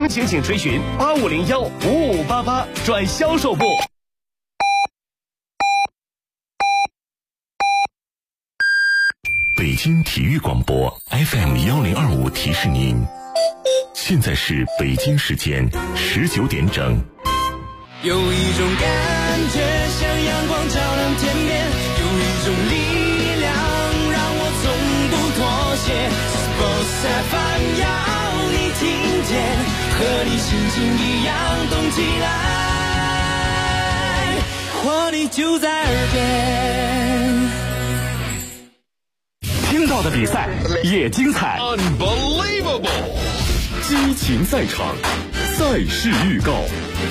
情请垂询8501-5588转销售部。 北京体育广播 FM1025提示您，现在是北京时间19点整。 有一种感觉像阳光照亮天边，有一种力量让我从不妥协。Sports FM 要你听见，和你心情一样动起来，活力就在耳边。 听到的比赛也精彩 Unbelievable 激情赛场，赛事预告。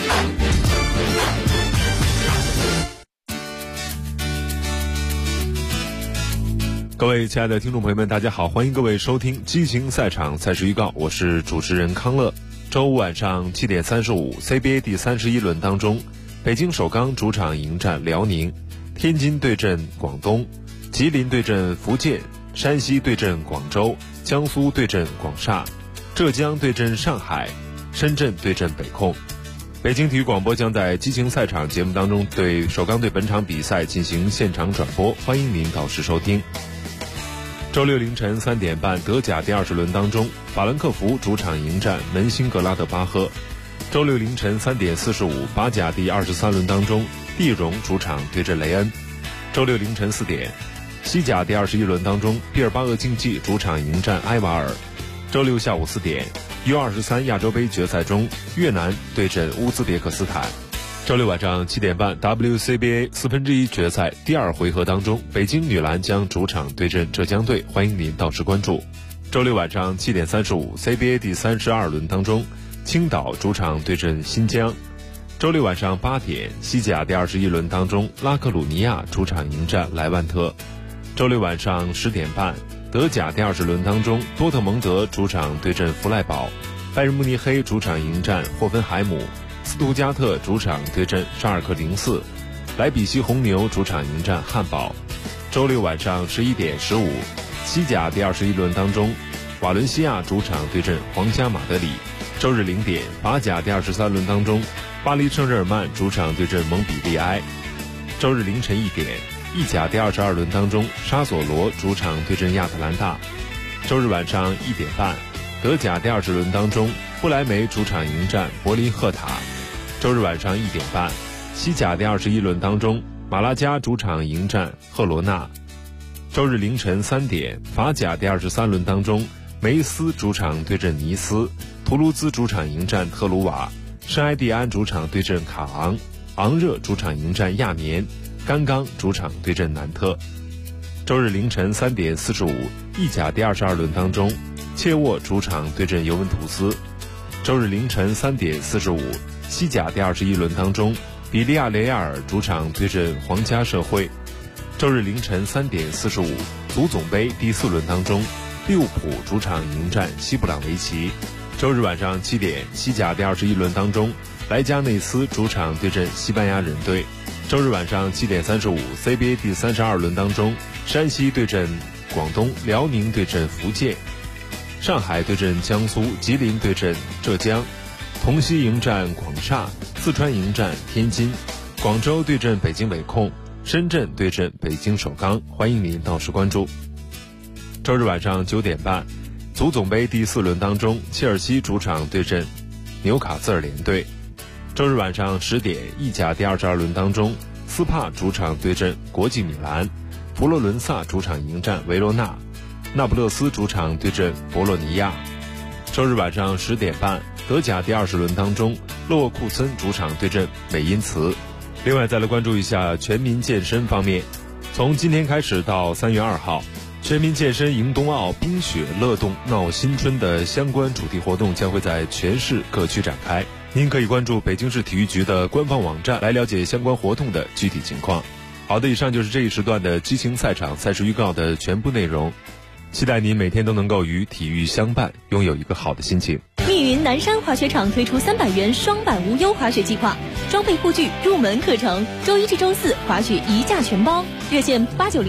各位亲爱的听众朋友们，大家好，欢迎各位收听激情赛场赛事预告，我是主持人康乐。周五晚上7点35 CBA 第31轮当中，北京首钢主场迎战辽宁，天津对阵广东，吉林对阵福建，山西对阵广州，江苏对阵广厦，浙江对阵上海，深圳对阵北控。北京体育广播将在激情赛场节目当中对首钢队本场比赛进行现场转播，欢迎您到时收听。周六凌晨3点半，德甲第20轮当中，法兰克福主场迎战门兴格拉德巴赫。周六凌晨3点45，法甲第23轮当中，蒂荣主场对阵雷恩。周六凌晨4点，西甲第21轮当中，毕尔巴鄂竞技主场迎战埃瓦尔。周六下午4点，U23亚洲杯决赛中，越南对阵乌兹别克斯坦。周六晚上7点半 WCBA 1/4决赛第2回合当中，北京女篮将主场对阵浙江队，欢迎您到时关注。周六晚上7点35 CBA 第32轮当中，青岛主场对阵新疆。周六晚上8点，西甲第21轮当中，拉克鲁尼亚主场迎战莱万特。周六晚上10点半，德甲第20轮当中，多特蒙德主场对阵弗赖堡，拜仁慕尼黑主场迎战霍芬海姆，斯图加特主场对阵沙尔克04，莱比锡红牛主场迎战汉堡。周六晚上11点15，西甲第21轮当中，瓦伦西亚主场对阵皇家马德里。周日0点，法甲第23轮当中，巴黎圣日耳曼主场对阵蒙彼利埃。周日凌晨1点，意甲第22轮当中，沙索罗主场对阵亚特兰大。周日晚上1点半，德甲第20轮当中，不莱梅主场迎战柏林赫塔。周日晚上1点半，西甲第21轮当中，马拉加主场迎战赫罗纳。周日凌晨3点，法甲第23轮当中，梅斯主场对阵尼斯，图卢兹主场迎战特鲁瓦，圣埃蒂安主场对阵卡昂，昂热主场迎战亚眠，甘刚主场对阵南特。周日凌晨3点45，意甲第22轮当中，切沃主场对阵尤文图斯。周日凌晨3点45，西甲第21轮当中，比利亚雷亚尔主场对阵皇家社会。周日凌晨3点45，足总杯第4轮当中，利物浦主场迎战西布朗维奇。周日晚上7点，西甲第21轮当中，莱加内斯主场对阵西班牙人队。周日晚上7点35 CBA 第32轮当中，山西对阵广东，辽宁对阵福建，上海对阵江苏，吉林对阵浙江，同曦迎战广厦，四川迎战天津，广州对阵北京北控，深圳对阵北京首钢，欢迎您到时关注。周日晚上9点半，足总杯第4轮当中，切尔西主场对阵纽卡斯尔联队。周日晚上10点，意甲第22轮当中，斯帕主场对阵国际米兰，佛罗伦萨主场迎战维罗纳，那不勒斯主场对阵博洛尼亚。周日晚上10点半，德甲第20轮当中，勒沃库森主场对阵美因茨。另外再来关注一下全民健身方面，从今天开始到3月2号，全民健身迎冬奥冰雪乐动闹新春的相关主题活动将会在全市各区展开，您可以关注北京市体育局的官方网站来了解相关活动的具体情况。好的，以上就是这一时段的激情赛场赛事预告的全部内容，期待您每天都能够与体育相伴，拥有一个好的心情。 密云南山滑雪场推出300元双板无忧滑雪计划，装备护具、入门课程，周1至周4滑雪一价全包，热线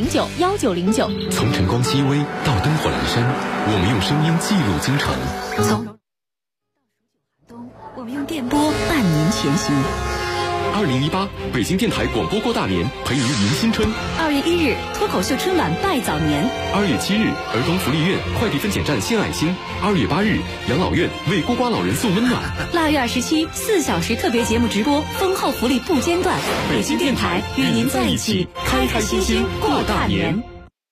89091909。 从晨光熹微到灯火阑珊，我们用声音记录京城。 我们用电波伴您前行。 2018北京电台广播过大年，陪您迎新春。 2月1日脱口秀春晚拜早年。 2月7日儿童福利院快递分拣站献爱心。2月8日养老院为孤寡老人送温暖。 腊月27 4小时特别节目直播，丰厚福利不间断。北京电台与您在一起，开开心心过大年。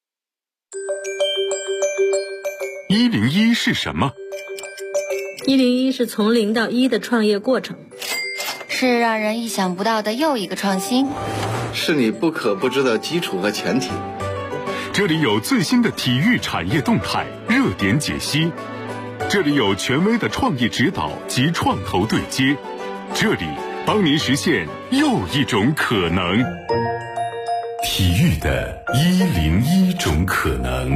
101是什么 ？101是从0到1的创业过程， 是让人意想不到的又一个创新， 是你不可不知的基础和前提。 这里有最新的体育产业动态、热点解析，这里有权威的创意指导及创投对接，这里帮您实现又一种可能。体育的101种可能。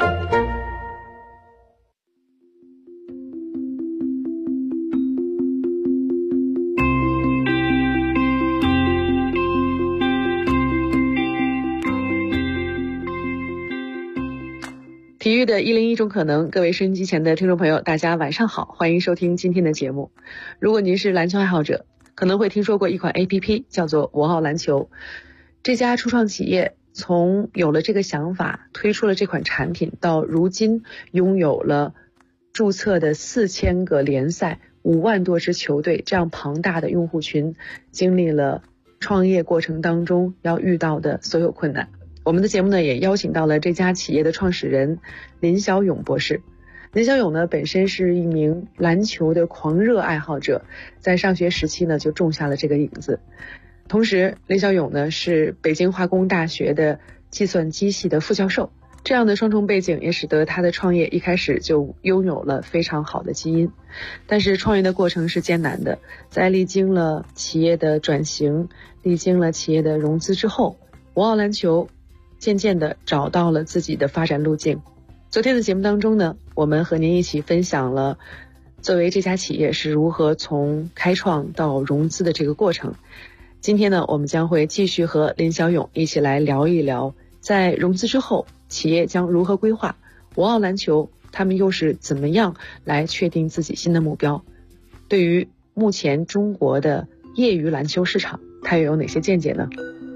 体育的101种可能，各位收音机前的听众朋友，大家晚上好，欢迎收听今天的节目。如果您是篮球爱好者，可能会听说过一款 APP 叫做博奥篮球。这家初创企业从有了这个想法，推出了这款产品，到如今拥有了注册的4000个联赛、5万多支球队，这样庞大的用户群，经历了创业过程当中要遇到的所有困难。我们的节目呢，也邀请到了这家企业的创始人林小勇博士。林小勇呢，本身是一名篮球的狂热爱好者，在上学时期呢，就种下了这个影子。同时，林小勇呢，是北京化工大学的计算机系的副教授，这样的双重背景也使得他的创业一开始就拥有了非常好的基因。但是创业的过程是艰难的，在历经了企业的转型，历经了企业的融资之后，博奥篮球渐渐地找到了自己的发展路径。昨天的节目当中呢，我们和您一起分享了作为这家企业是如何从开创到融资的这个过程。今天呢，我们将会继续和林小勇一起来聊一聊，在融资之后，企业将如何规划，博奥篮球他们又是怎么样来确定自己新的目标，对于目前中国的业余篮球市场，它又有哪些见解呢？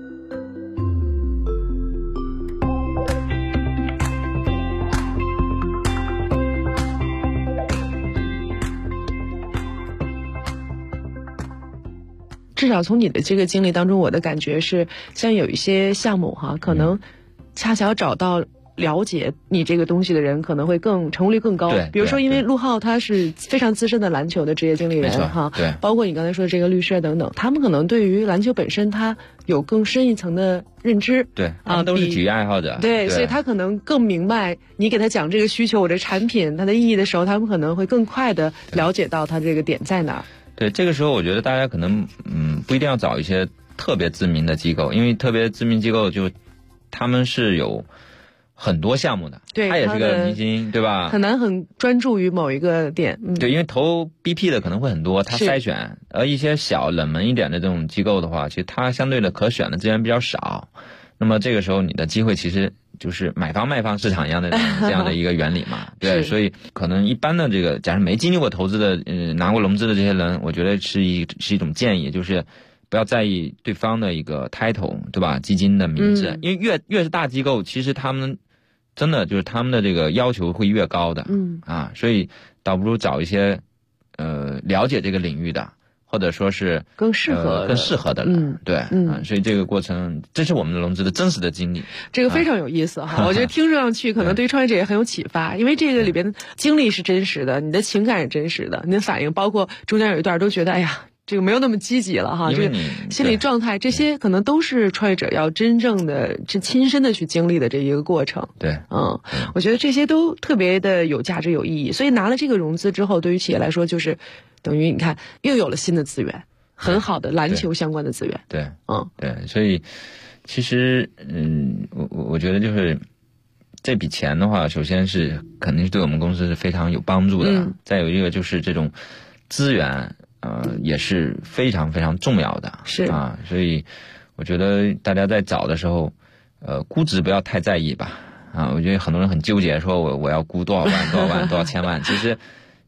至少从你的这个经历当中，我的感觉是，像有一些项目哈，可能恰巧找到了解你这个东西的人，可能会成功率更高。 对， 比如说，因为陆浩他是非常资深的篮球的职业经理人哈， 对， 包括你刚才说的这个律师等等，他们可能对于篮球本身他有更深一层的认知。 对，他们都是体育爱好者。 对，所以他可能更明白你给他讲这个需求，我这产品它的意义的时候，他们可能会更快的了解到他这个点在哪儿。 对，这个时候我觉得大家可能不一定要找一些特别知名的机构，因为特别知名机构就他们是有很多项目的， 对， 他也是个明星，对吧？ 很难很专注于某一个点。 对，因为投 BP 的可能会很多，他筛选，而一些小冷门一点的这种机构的话，其实它相对的可选的资源比较少。那么这个时候你的机会其实就是买方卖方市场一样的这样的一个原理嘛。对，所以可能一般的这个假如没经历过投资的拿过融资的这些人，我觉得是一种建议，就是不要在意对方的一个 title， 对吧？基金的名字，因为越是大机构，其实他们真的就是他们的这个要求会越高的。所以倒不如找一些了解这个领域的，或者说是更适合的人。对，所以这个过程，这是我们的融资的真实的经历。 这个非常有意思哈，我觉得听上去可能对创业者也很有启发，因为这个里边经历是真实的，你的情感是真实的，你的反应，包括中间有一段都觉得哎呀，这个没有那么积极了哈，这个心理状态，这些可能都是创业者要真正的亲身的去经历的这一个过程。 对， 我觉得这些都特别的有价值有意义。所以拿了这个融资之后，对于企业来说，就是等于你看又有了新的资源，很好的篮球相关的资源。 对，对，所以其实我觉得就是这笔钱的话，首先是肯定是对我们公司是非常有帮助的。再有一个就是这种资源。也是非常非常重要的， 是啊，所以我觉得大家在找的时候，估值不要太在意吧，我觉得很多人很纠结，说我要估多少万、多少万、多少千万，其实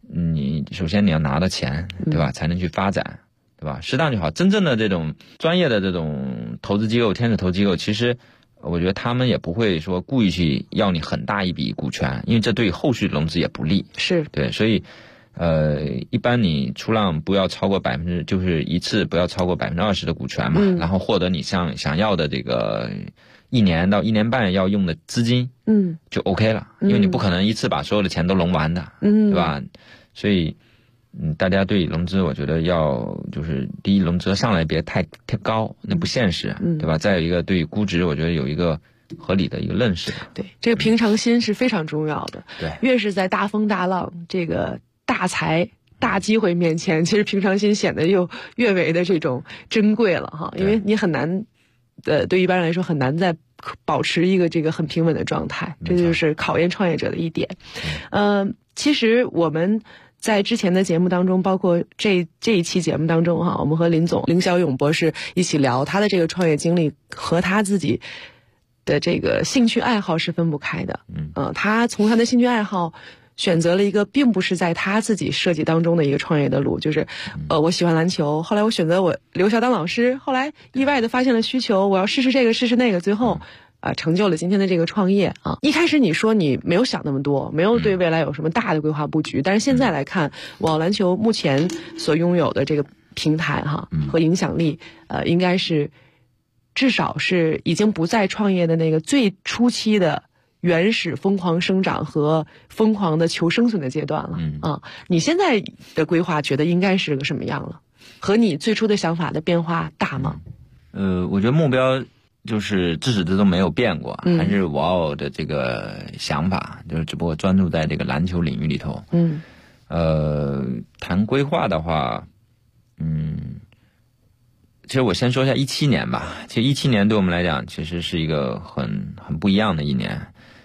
你首先你要拿到钱，对吧？才能去发展，对吧？适当就好。真正的这种专业的这种投资机构、天使投资机构，其实我觉得他们也不会说故意去要你很大一笔股权，因为这对后续融资也不利。 是对， 所以一般你出让不要超过就是一次不要超过20%的股权嘛，然后获得你想要的这个1年到1年半要用的资金，就 OK 了，因为你不可能一次把所有的钱都融完的，对吧？所以大家对融资我觉得要就是第一，融资上来别太高，那不现实，对吧？再有一个对估值我觉得有一个合理的一个认识。 对，这个平常心是非常重要的。 对， 越是在大风大浪这个大财大机会面前，其实平常心显得又越为的这种珍贵了哈，因为你很难对一般人来说很难再保持一个这个很平稳的状态，这就是考验创业者的一点。其实我们在之前的节目当中，包括这一期节目当中哈，我们和林小勇博士一起聊他的这个创业经历和他自己的这个兴趣爱好是分不开的。他从他的兴趣爱好选择了一个并不是在他自己设计当中的一个创业的路，就是我喜欢篮球，后来我选择我留校当老师，后来意外的发现了需求，我要试试这个试试那个，最后成就了今天的这个创业啊。一开始你说你没有想那么多，没有对未来有什么大的规划布局，但是现在来看，网篮球目前所拥有的这个平台哈和影响力，应该是至少是已经不在创业的那个最初期的原始疯狂生长和疯狂的求生存的阶段了。你现在的规划觉得应该是个什么样了？和你最初的想法的变化大吗？ 我觉得目标就是自始至终没有变过，还是我的这个想法，就是只不过专注在这个篮球领域里头。谈规划的话，其实我先说一下17年吧。其实17年对我们来讲，其实是一个很不一样的一年。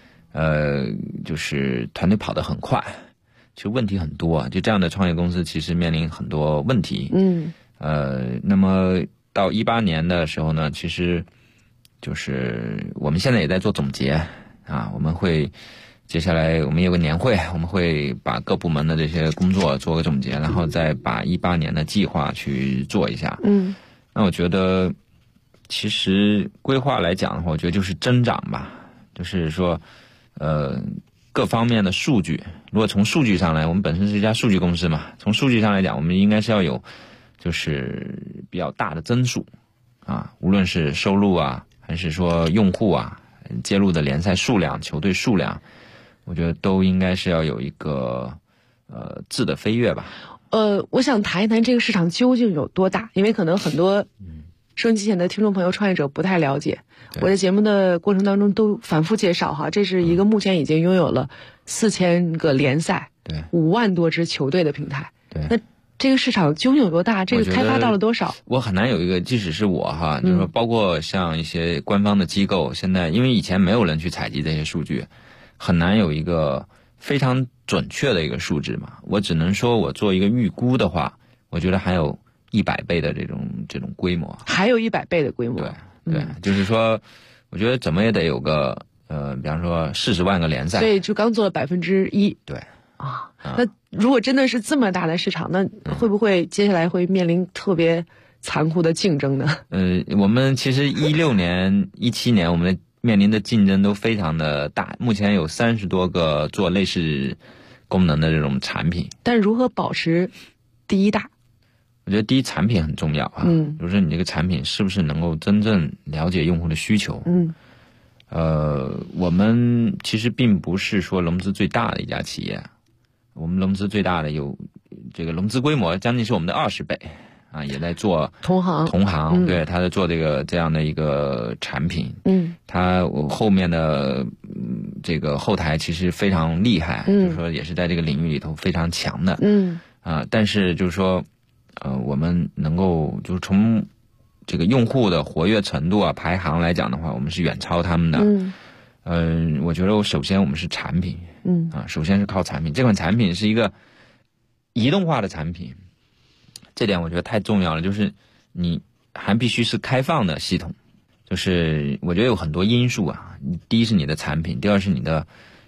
就是团队跑得很快，其实问题很多，就这样的创业公司其实面临很多问题。那么到18年的时候呢，其实就是我们现在也在做总结啊，我们会接下来我们有个年会，我们会把各部门的这些工作做个总结，然后再把18年的计划去做一下。那我觉得其实规划来讲的话，我觉得就是增长吧，就是说各方面的数据，如果从数据上来，我们本身是一家数据公司嘛，从数据上来讲，我们应该是要有就是比较大的增速啊，无论是收入啊，还是说用户啊，接入的联赛数量、球队数量，我觉得都应该是要有一个质的飞跃吧。 我想谈一谈这个市场究竟有多大，因为可能很多收音机前的听众朋友、创业者不太了解。我在节目的过程当中都反复介绍哈，这是一个目前已经拥有了4000个联赛、5万多支球队的平台。那这个市场究竟有多大？这个开发到了多少？ 我很难有一个，即使是我哈，就是说包括像一些官方的机构，现在因为以前没有人去采集这些数据，很难有一个非常准确的一个数值嘛。我只能说我做一个预估的话，我觉得还有100倍的这种规模，还有100倍的规模。对，就是说，我觉得怎么也得有个比方说40万个联赛， 所以就刚做了1%。 对那如果真的是这么大的市场，那会不会接下来会面临特别残酷的竞争呢？ 我们其实16年、17年我们的面临的竞争都非常的大，目前有30多个做类似功能的这种产品。 但如何保持第一大？ 我觉得第一，产品很重要啊。比如说你这个产品是不是能够真正了解用户的需求？我们其实并不是说融资最大的一家企业，我们融资最大的有这个融资规模将近是我们的20倍啊，也在做同行，对，他在做这样的一个产品。他后面的这个后台其实非常厉害，就是说也是在这个领域里头非常强的。但是就是说。我们能够就是从这个用户的活跃程度啊、排行来讲的话，我们是远超他们的。我觉得首先我们是产品，首先是靠产品。这款产品是一个移动化的产品，这点我觉得太重要了。就是你还必须是开放的系统，就是我觉得有很多因素啊。第一是你的产品，第二是你的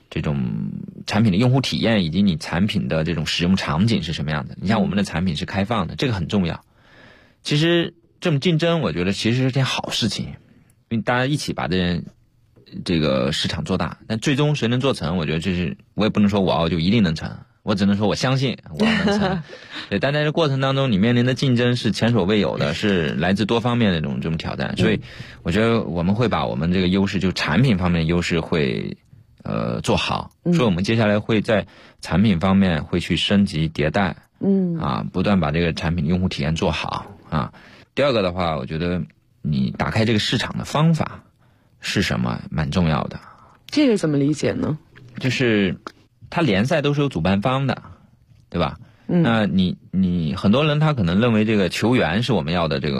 这种产品的用户体验以及你产品的这种使用场景是什么样的。你像我们的产品是开放的，这个很重要。其实这种竞争我觉得其实是件好事情，因为大家一起把这个市场做大，但最终谁能做成，我觉得这是我也不能说我就一定能成，我只能说我相信我能成。对，但在这过程当中你面临的竞争是前所未有的，是来自多方面的这种挑战，所以我觉得我们会把我们这个优势，就产品方面的优势会做好，所以我们接下来会在产品方面会去升级迭代，不断把这个产品用户体验做好啊。第二个的话，我觉得你打开这个市场的方法是什么蛮重要的。 这个怎么理解呢？ 就是他联赛都是有主办方的，对吧？那你很多人他可能认为这个球员是我们要的这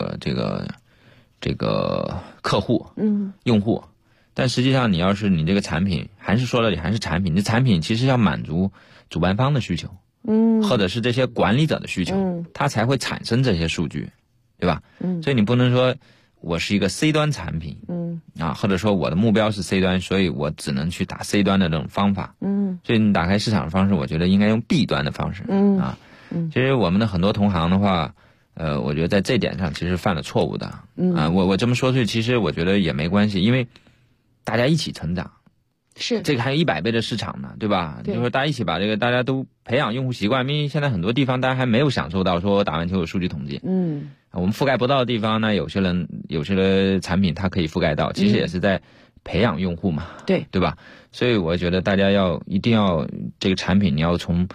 个客户，用户。但实际上你要是你这个产品，还是说了你还是产品，你的产品其实要满足主办方的需求，或者是这些管理者的需求，它才会产生这些数据，对吧？所以你不能说我是一个 C 端产品，或者说我的目标是 C 端，所以我只能去打 C 端的这种方法，所以你打开市场的方式，我觉得应该用 B 端的方式，其实我们的很多同行的话，我觉得在这点上其实犯了错误的，我这么说去，其实我觉得也没关系，因为大家一起成长， 是这个还有100倍的市场呢，对吧？就是说大家一起把这个大家都培养用户习惯，因为现在很多地方大家还没有享受到说打完球有数据统计，我们覆盖不到的地方呢，有些产品它可以覆盖到，其实也是在培养用户嘛，对吧？所以我觉得大家一定要这个产品你要从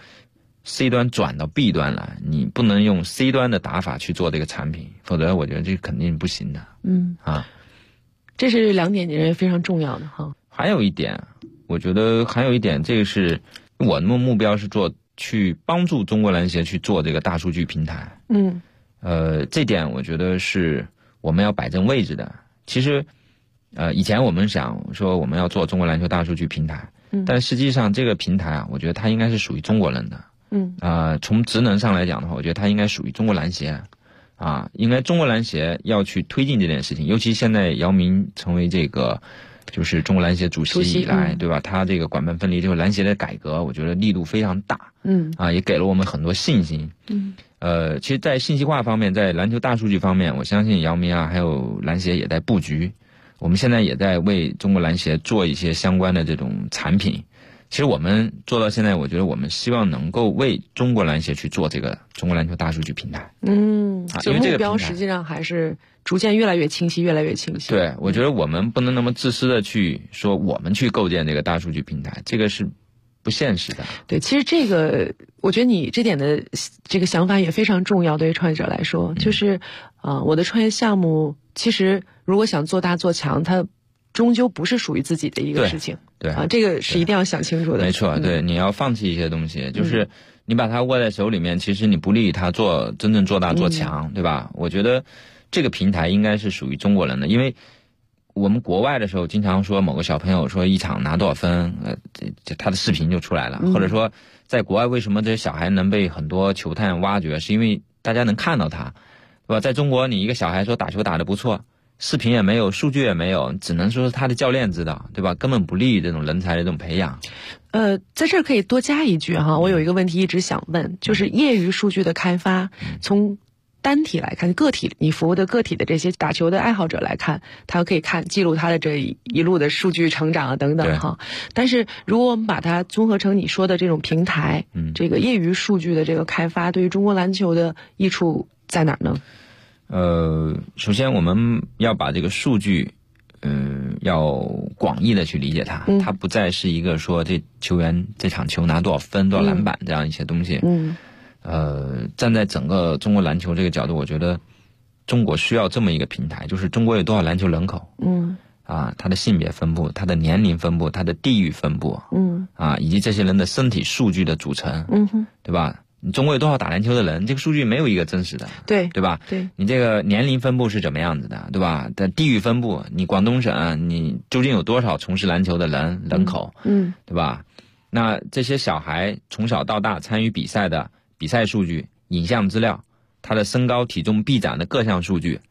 C 端转到 B 端来，你不能用 C 端的打法去做这个产品，否则我觉得这肯定不行的。 这是2点你认为非常重要的哈。 还有一点，我觉得这个是我的目标是去帮助中国篮协去做这个大数据平台。这点我觉得是我们要摆正位置的。其实以前我们想说我们要做中国篮球大数据平台，但实际上这个平台我觉得它应该是属于中国人的。从职能上来讲的话，我觉得它应该属于中国篮协。应该中国篮协要去推进这件事情，尤其现在姚明成为这个就是中国篮协主席以来，对吧？他这个管办分离，这个篮协的改革，我觉得力度非常大，也给了我们很多信心。其实，在信息化方面，在篮球大数据方面，我相信姚明还有篮协也在布局。我们现在也在为中国篮协做一些相关的这种产品。其实我们做到现在，我觉得我们希望能够为中国篮协去做这个中国篮球大数据平台。 这个目标实际上还是逐渐越来越清晰，越来越清晰。 对，我觉得我们不能那么自私的去说我们去构建这个大数据平台，这个是不现实的。 对，其实这个我觉得你这点的这个想法也非常重要，对于创业者来说，就是我的创业项目其实如果想做大做强，它终究不是属于自己的一个事情。 对这个是一定要想清楚的。 没错，对，你要放弃一些东西，就是你把它握在手里面，其实你不利于它真正做大做强，对吧？我觉得这个平台应该是属于中国人的，因为我们国外的时候经常说某个小朋友说一场拿多少分，他的视频就出来了，或者说在国外为什么这些小孩能被很多球探挖掘，是因为大家能看到他，对吧？在中国你一个小孩说打球打得不错，视频也没有，数据也没有，只能说是他的教练知道，对吧？根本不利于这种人才的这种培养。 在这儿可以多加一句哈，我有一个问题一直想问，就是业余数据的开发，从单体来看，个体你服务的个体的这些打球的爱好者来看，他可以记录他的这一路的数据成长等等哈。但是如果我们把它综合成你说的这种平台，这个业余数据的这个开发，对于中国篮球的益处在哪儿呢？ 首先我们要把这个数据要广义的去理解它，它不再是一个说这球员这场球拿多少分多少篮板这样一些东西。站在整个中国篮球这个角度，我觉得中国需要这么一个平台，就是中国有多少篮球人口，它的性别分布，它的年龄分布，它的地域分布，以及这些人的身体数据的组成，对吧？你中国有多少打篮球的人，这个数据没有一个真实的，对吧？对，你这个年龄分布是怎么样子的，对吧？的地域分布，你广东省你究竟有多少从事篮球的人口，对吧？那这些小孩从小到大参与比赛的比赛数据、影像资料，他的身高、体重、臂展的各项数据，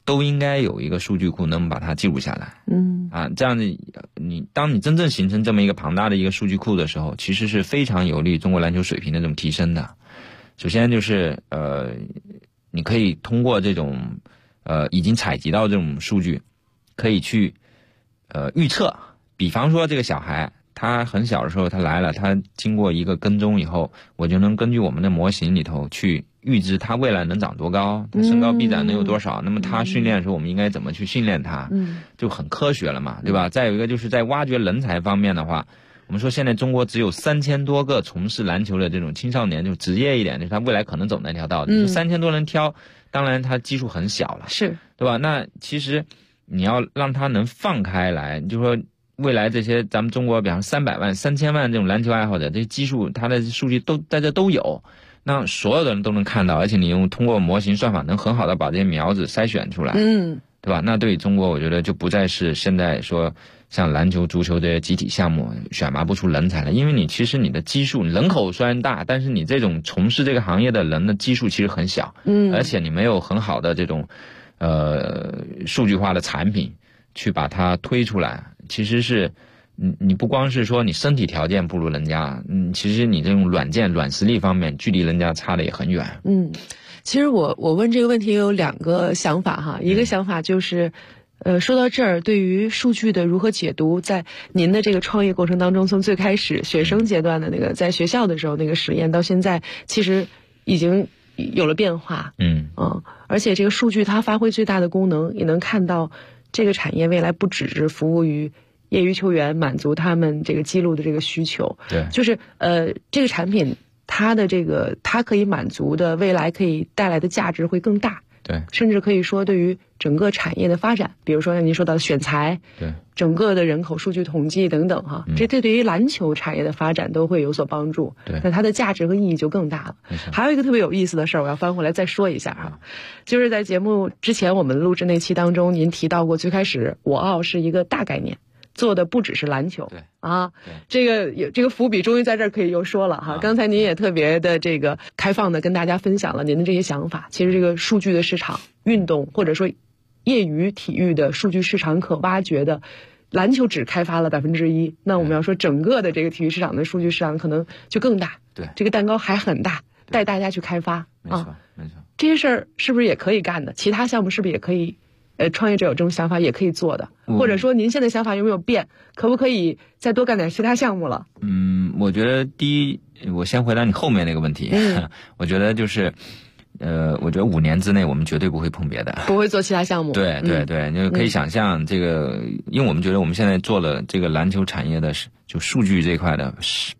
都应该有一个数据库能把它记录下来。这样子当你真正形成这么一个庞大的一个数据库的时候，其实是非常有利中国篮球水平的这种提升的。首先就是你可以通过这种已经采集到这种数据，可以去预测，比方说这个小孩他很小的时候他来了，他经过一个跟踪以后，我就能根据我们的模型里头去预知他未来能长多高，他身高臂展能有多少，那么他训练的时候我们应该怎么去训练他，就很科学了嘛，对吧？再有一个就是在挖掘人才方面的话，我们说现在中国只有3000多个从事篮球的这种青少年，就职业一点，就是他未来可能走那条道的，3000多人挑，当然他基数很小了， 是， 对吧？那其实你要让他能放开来，就说未来这些咱们中国比方300万、3000万这种篮球爱好者，这些基数他的数据都在这都有，那所有的人都能看到，而且你通过模型算法能很好的把这些苗子筛选出来，对吧？那对于中国我觉得就不再是现在说像篮球、足球这些集体项目选拔不出人才了，因为你其实你的基数人口虽然大，但是你这种从事这个行业的人的基数其实很小，而且你没有很好的这种数据化的产品去把它推出来，其实是你不光是说你身体条件不如人家，其实你这种软实力方面距离人家差的也很远。 其实我问这个问题有2个想法哈，一个想法就是说到这儿，对于数据的如何解读，在您的这个创业过程当中，从最开始学生阶段的那个在学校的时候那个实验，到现在其实已经有了变化。而且这个数据它发挥最大的功能，也能看到这个产业未来不只是服务于业余球员，满足他们这个记录的这个需求。 对， 就是这个产品它可以满足的未来可以带来的价值会更大。 对， 甚至可以说对于整个产业的发展，比如说您说到的选材， 对， 整个的人口数据统计等等哈，这对于篮球产业的发展都会有所帮助。 对， 那它的价值和意义就更大了。还有一个特别有意思的事儿，我要翻回来再说一下哈，就是在节目之前我们录制那期当中，您提到过最开始我奥是一个大概念。做的不只是篮球， 对啊，这个伏笔终于在这儿可以又说了哈。刚才您也特别的这个开放的跟大家分享了您的这些想法。其实这个数据的市场，运动或者说业余体育的数据市场可挖掘的，篮球只开发了1%，那我们要说整个的这个体育市场的数据市场可能就更大。 对， 这个蛋糕还很大，带大家去开发。 没错，没错。 这些事儿是不是也可以干的？其他项目是不是也可以？创业者有这种想法也可以做的，或者说您现在想法有没有变？可不可以再多干点其他项目了？ 我觉得第一，我先回答你后面那个问题。我觉得就是，我觉得5年之内我们绝对不会碰别的， 不会做其他项目。 对对对，你就可以想象这个，因为我们觉得我们现在做了这个篮球产业的就数据这块的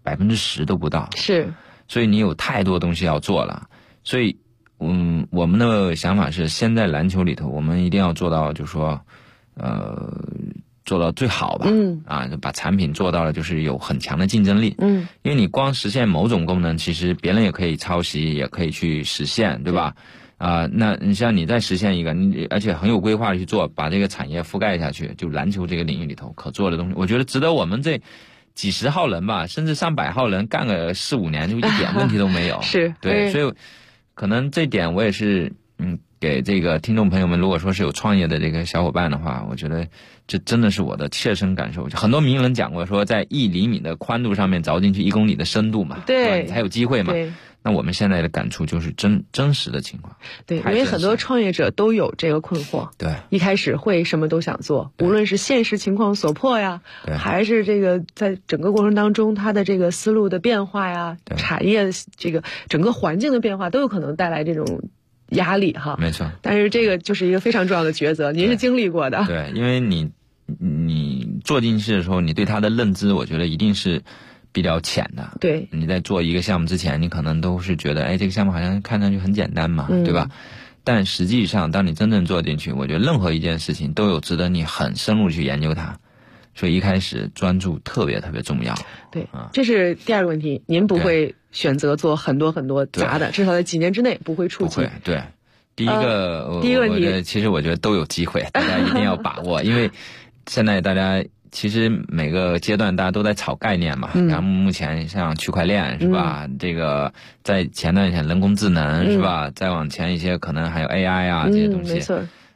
10%都不到， 是， 所以你有太多东西要做了，所以。我们的想法是，先在篮球里头，我们一定要做到，就是说，做到最好吧。把产品做到了，就是有很强的竞争力。因为你光实现某种功能，其实别人也可以抄袭，也可以去实现，对吧？那你像你再实现一个，而且很有规划的去做，把这个产业覆盖下去，就篮球这个领域里头可做的东西，我觉得值得我们这几十号人吧，甚至上百号人干个4-5年，就一点问题都没有。 是， 对，所以。可能这点我也是，给这个听众朋友们，如果说是有创业的这个小伙伴的话，我觉得这真的是我的切身感受。很多名人讲过说，在1厘米的宽度上面凿进去1公里的深度嘛， 对， 你才有机会嘛。那我们现在的感触就是真实的情况。 对，因为很多创业者都有这个困惑。 对， 一开始会什么都想做，无论是现实情况所迫呀，还是这个在整个过程当中他的这个思路的变化呀，产业这个整个环境的变化都有可能带来这种压力哈。 没错。 但是这个就是一个非常重要的抉择，您是经历过的。 对，因为你做进去的时候，你对他的认知，我觉得一定是。比较浅的， 对， 你在做一个项目之前，你可能都是觉得，这个项目好像看上去很简单嘛，对吧？但实际上，当你真正做进去，我觉得任何一件事情都有值得你很深入去研究它，所以一开始专注特别特别重要。 对，这是第二个问题，您不会选择做很多很多杂的，至少在几年之内不会触及。 不会，对。第一个问题， 其实我觉得都有机会，大家一定要把握，因为现在大家。其实每个阶段大家都在炒概念嘛，然后目前像区块链是吧？这个在前段时间人工智能是吧？再往前一些可能还有 AI 啊这些东西。 没错。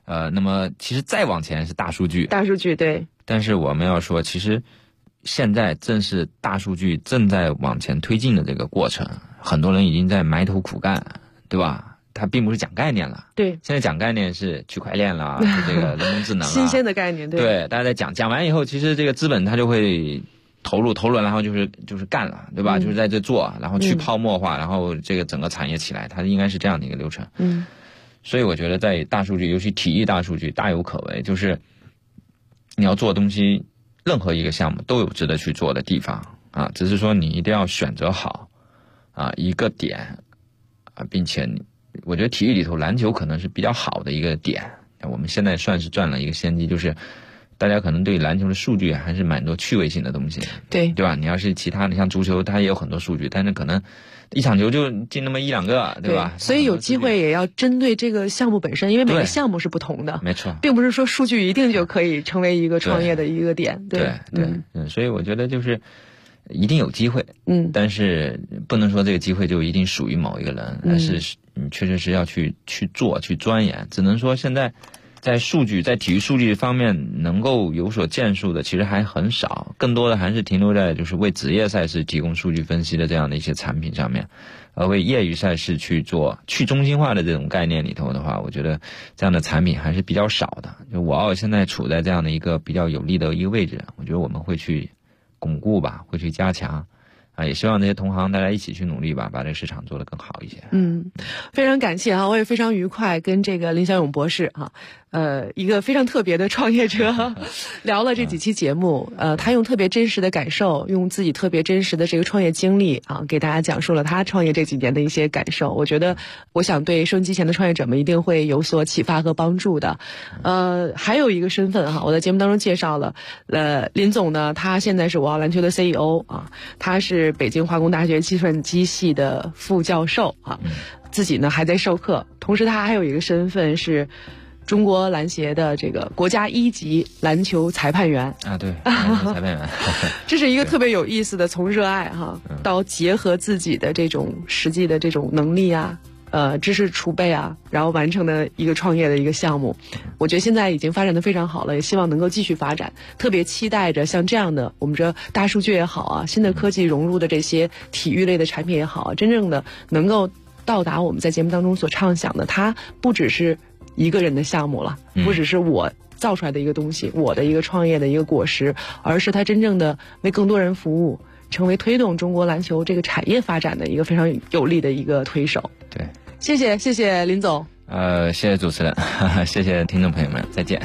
那么其实再往前是大数据， 对。 但是我们要说，其实现在正是大数据正在往前推进的这个过程，很多人已经在埋头苦干，对吧？它并不是讲概念了， 对。 现在讲概念是区块链啦，是这个人工智能啦， 新鲜的概念， 对，大家在讲完以后，其实这个资本它就会投入，然后就是干了，对吧？就是在这做，然后去泡沫化，然后这个整个产业起来，它应该是这样的一个流程。所以我觉得在大数据，尤其体育大数据大有可为，就是你要做东西，任何一个项目都有值得去做的地方啊，只是说你一定要选择好啊一个点啊，并且我觉得体育里头篮球可能是比较好的一个点，我们现在算是赚了一个先机，就是大家可能对篮球的数据还是蛮多趣味性的东西，对吧？你要是其他的像足球，它也有很多数据，但是可能一场球就进那么一两个，对吧？ 所以有机会也要针对这个项目本身，因为每个项目是不同的， 没错， 并不是说数据一定就可以成为一个创业的一个点， 对，所以我觉得就是一定有机会，但是不能说这个机会就一定属于某一个人，而是你确实是要去做、去钻研。只能说现在在体育数据方面能够有所建树的其实还很少，更多的还是停留在就是为职业赛事提供数据分析的这样的一些产品上面，而为业余赛事去做去中心化的这种概念里头的话，我觉得这样的产品还是比较少的。就我澳现在处在这样的一个比较有利的一个位置，我觉得我们会去巩固吧，会去加强啊，也希望这些同行大家一起去努力吧，把这个市场做得更好一些。 非常感谢我也非常愉快跟这个林小勇博士一个非常特别的创业者聊了这几期节目，他用特别真实的感受，用自己特别真实的这个创业经历给大家讲述了他创业这几年的一些感受。我想对收音机前的创业者们一定会有所启发和帮助的。还有一个身份我在节目当中介绍了，林总呢，他现在是我澳篮球的 CEO 他是北京化工大学计算机系的副教授自己呢还在授课，同时他还有一个身份是中国篮协的这个国家1级篮球裁判员对，篮球裁判员这是一个特别有意思的，从热爱到结合自己的这种实际的这种能力知识储备然后完成的一个创业的一个项目。我觉得现在已经发展得非常好了，也希望能够继续发展，特别期待着像这样的我们这大数据也好新的科技融入的这些体育类的产品也好真正的能够到达我们在节目当中所畅想的，它不只是一个人的项目了，不只是我造出来的一个东西，我的一个创业的一个果实，而是它真正的为更多人服务，成为推动中国篮球这个产业发展的一个非常有力的一个推手。 对， 谢谢林总。 谢谢主持人，谢谢听众朋友们，再见。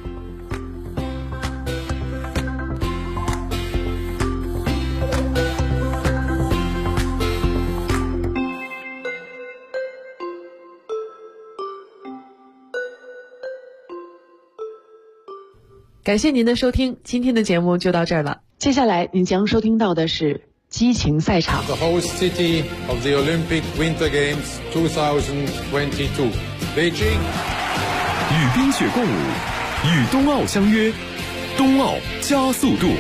感谢您的收听，今天的节目就到这儿了。接下来您将收听到的是激情赛场。 The host city of the Olympic Winter Games 2022, Beijing. 与冰雪共舞，与冬奥相约，冬奥加速度。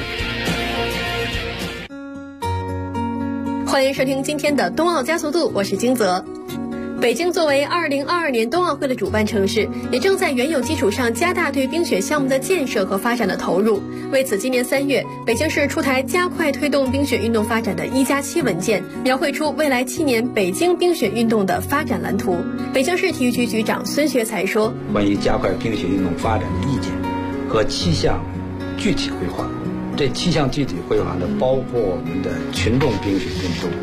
欢迎收听今天的冬奥加速度，我是金泽。北京作为2022年冬奥会的主办城市，也正在原有基础上加大对冰雪项目的建设和发展的投入。为此，今年3月，北京市出台加快推动冰雪运动发展的1+7文件，描绘出未来7年北京冰雪运动的发展蓝图。北京市体育局局长孙学才说：“ 关于加快冰雪运动发展的意见和7项具体规划，这7项具体规划呢，包括我们的群众冰雪运动。